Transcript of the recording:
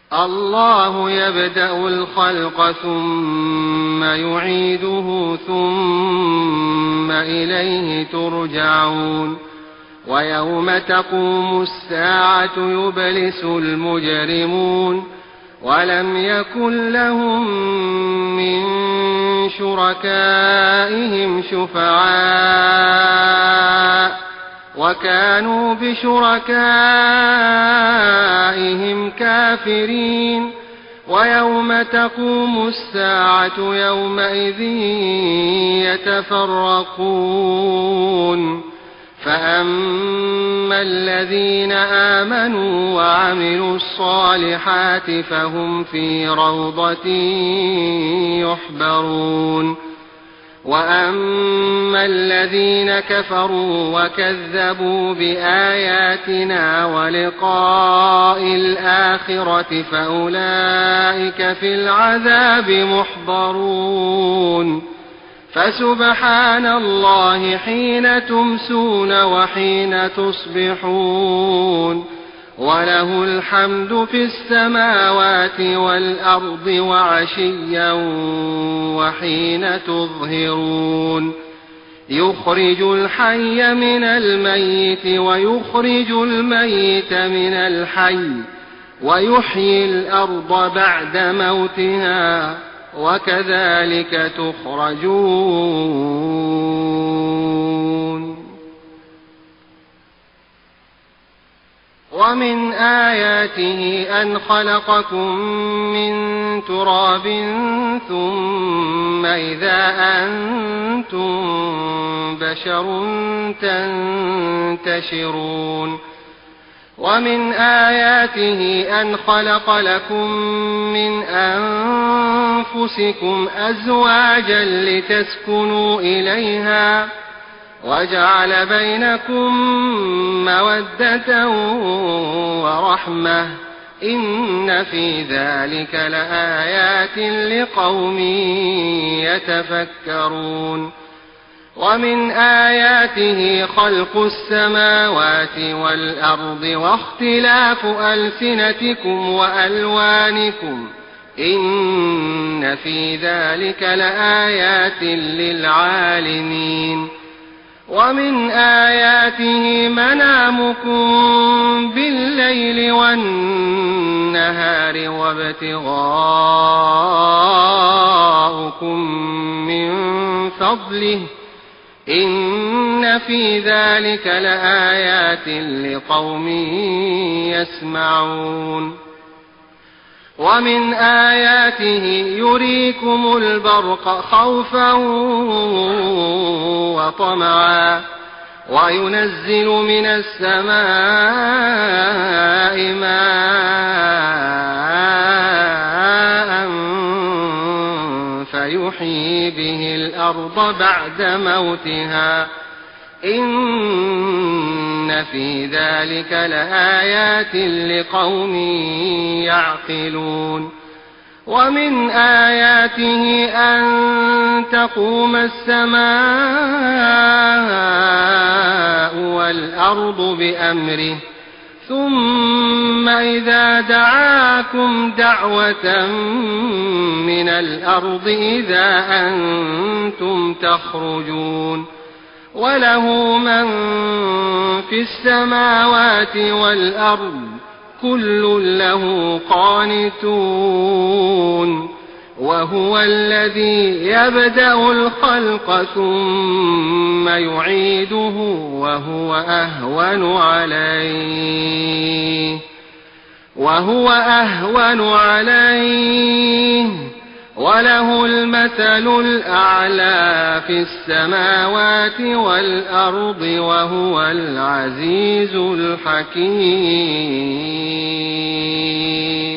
الله يبدأ الخلق ثم يعيده ثم إليه ترجعون ويوم تقوم الساعة يبلس المجرمون ولم يكن لهم من شركائهم شفعاء وكانوا بشركائهم كافرين ويوم تقوم الساعة يومئذ يتفرقون فأما الذين آمنوا وعملوا الصالحات فهم في روضة يحبرون وأما الذين كفروا وكذبوا بآياتنا ولقاء الآخرة فأولئك في العذاب محضرون فسبحان الله حين تمسون وحين تصبحون وله الحمد في السماوات والأرض وعشيا وحين تظهرون يخرج الحي من الميت ويخرج الميت من الحي ويحيي الأرض بعد موتها وكذلك تخرجون ومن آياته أن خلقكم من تراب ثم إذا أنتم بشر تنتشرون ومن آياته أن خلق لكم من أنفسكم أزواجا لتسكنوا إليها وجعل بينكم مودة ورحمة إن في ذلك لآيات لقوم يتفكرون ومن آياته خلق السماوات والأرض واختلاف ألسنتكم وألوانكم إن في ذلك لآيات للعالمين ومن آياته منامكم بالليل والنهار وابتغاؤكم من فضله إن في ذلك لآيات لقوم يسمعون ومن آياته يريكم البرق خوفا وطمعا وينزل من السماء ماء فيحيي به الأرض بعد موتها إن في ذلك لآيات لقوم يعقلون ومن آياته أن تقوم السماء والأرض بأمره ثم إذا دعاكم دعوة من الأرض إذا أنتم تخرجون وله من في السماوات والأرض كل له قانتون وهو الذي يبدأ الخلق ثم يعيده وهو أهون عليه وله المثل الأعلى في السماوات والأرض وهو العزيز الحكيم